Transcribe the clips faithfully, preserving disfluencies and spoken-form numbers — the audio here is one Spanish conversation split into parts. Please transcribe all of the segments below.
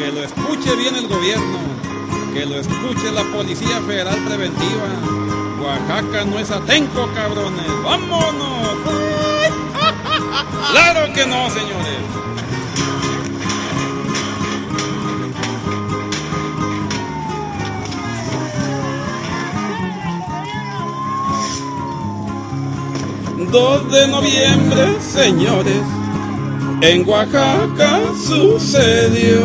Que lo escuche bien el gobierno, que lo escuche la Policía Federal Preventiva. Oaxaca no es Atenco, cabrones. ¡Vámonos! ¡Claro que no, señores! dos de noviembre, señores, en Oaxaca sucedió.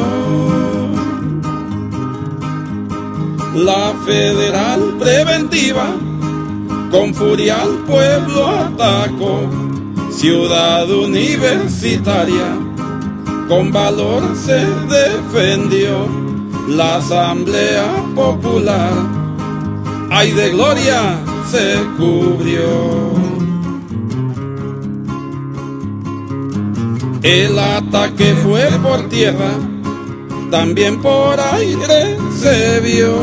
La Federal Preventiva con furia al pueblo atacó. Ciudad universitaria con valor se defendió. La Asamblea Popular, ay de gloria, se cubrió. El ataque fue por tierra, también por aire se vio.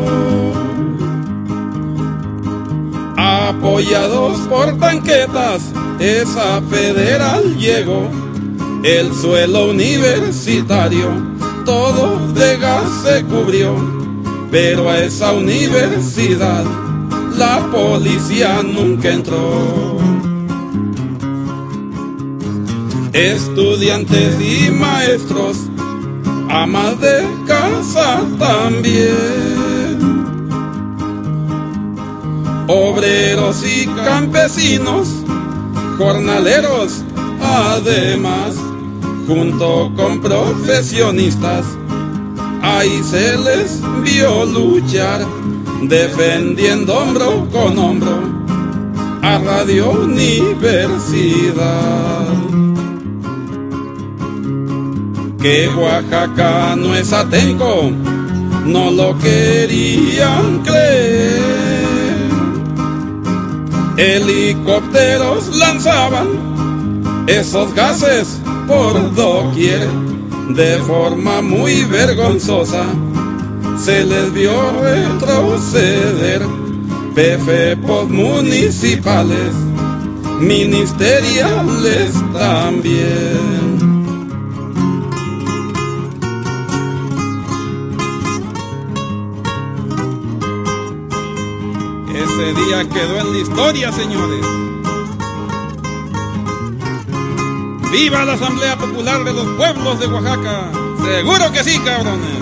Apoyados por tanquetas, esa federal llegó. El suelo universitario, todo de gas se cubrió. Pero a esa universidad, la policía nunca entró. Estudiantes y maestros, amas de casa también, obreros y campesinos, jornaleros además, junto con profesionistas, ahí se les vio luchar, defendiendo hombro con hombro a Radio Universidad. Que Oaxaca no es Atenco, no lo querían creer. Helicópteros lanzaban esos gases por doquier. De forma muy vergonzosa se les vio retroceder. P F municipales, ministeriales también. Ese día quedó en la historia, señores. ¡Viva la Asamblea Popular de los Pueblos de Oaxaca! ¡Seguro que sí, cabrones!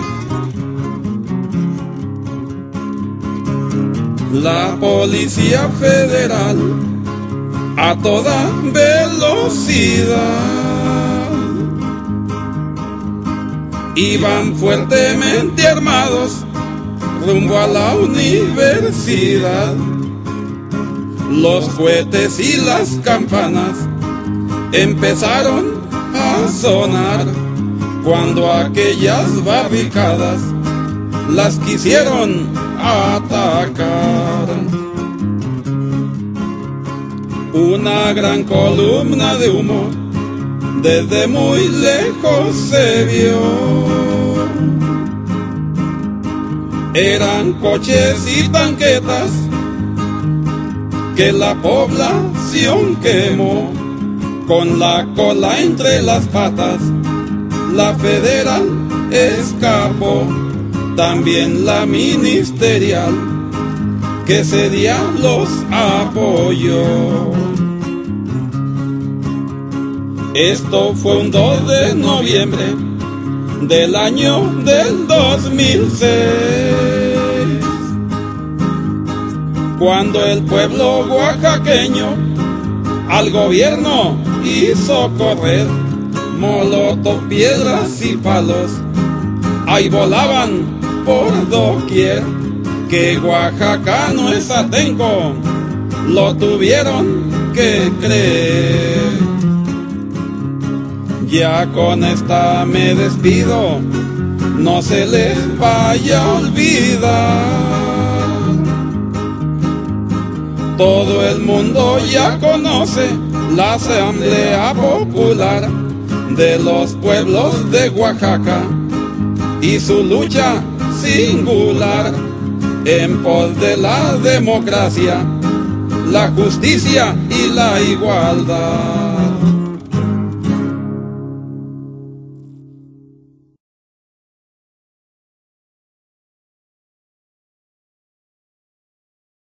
La Policía Federal a toda velocidad iban fuertemente armados rumbo a la universidad. Los cohetes y las campanas empezaron a sonar cuando aquellas barricadas las quisieron atacar. Una gran columna de humo desde muy lejos se vio. Eran coches y tanquetas que la población quemó. Con la cola entre las patas, la federal escapó. También la ministerial, que ese día los apoyó. Esto fue un dos de noviembre del año del dos mil seis, cuando el pueblo oaxaqueño al gobierno hizo correr. Molotov, piedras y palos ahí volaban por doquier. Que Oaxaca no es Atenco, lo tuvieron que creer. Ya con esta me despido, no se les vaya a olvidar. Todo el mundo ya conoce la Asamblea Popular de los Pueblos de Oaxaca y su lucha singular en pos de la democracia, la justicia y la igualdad.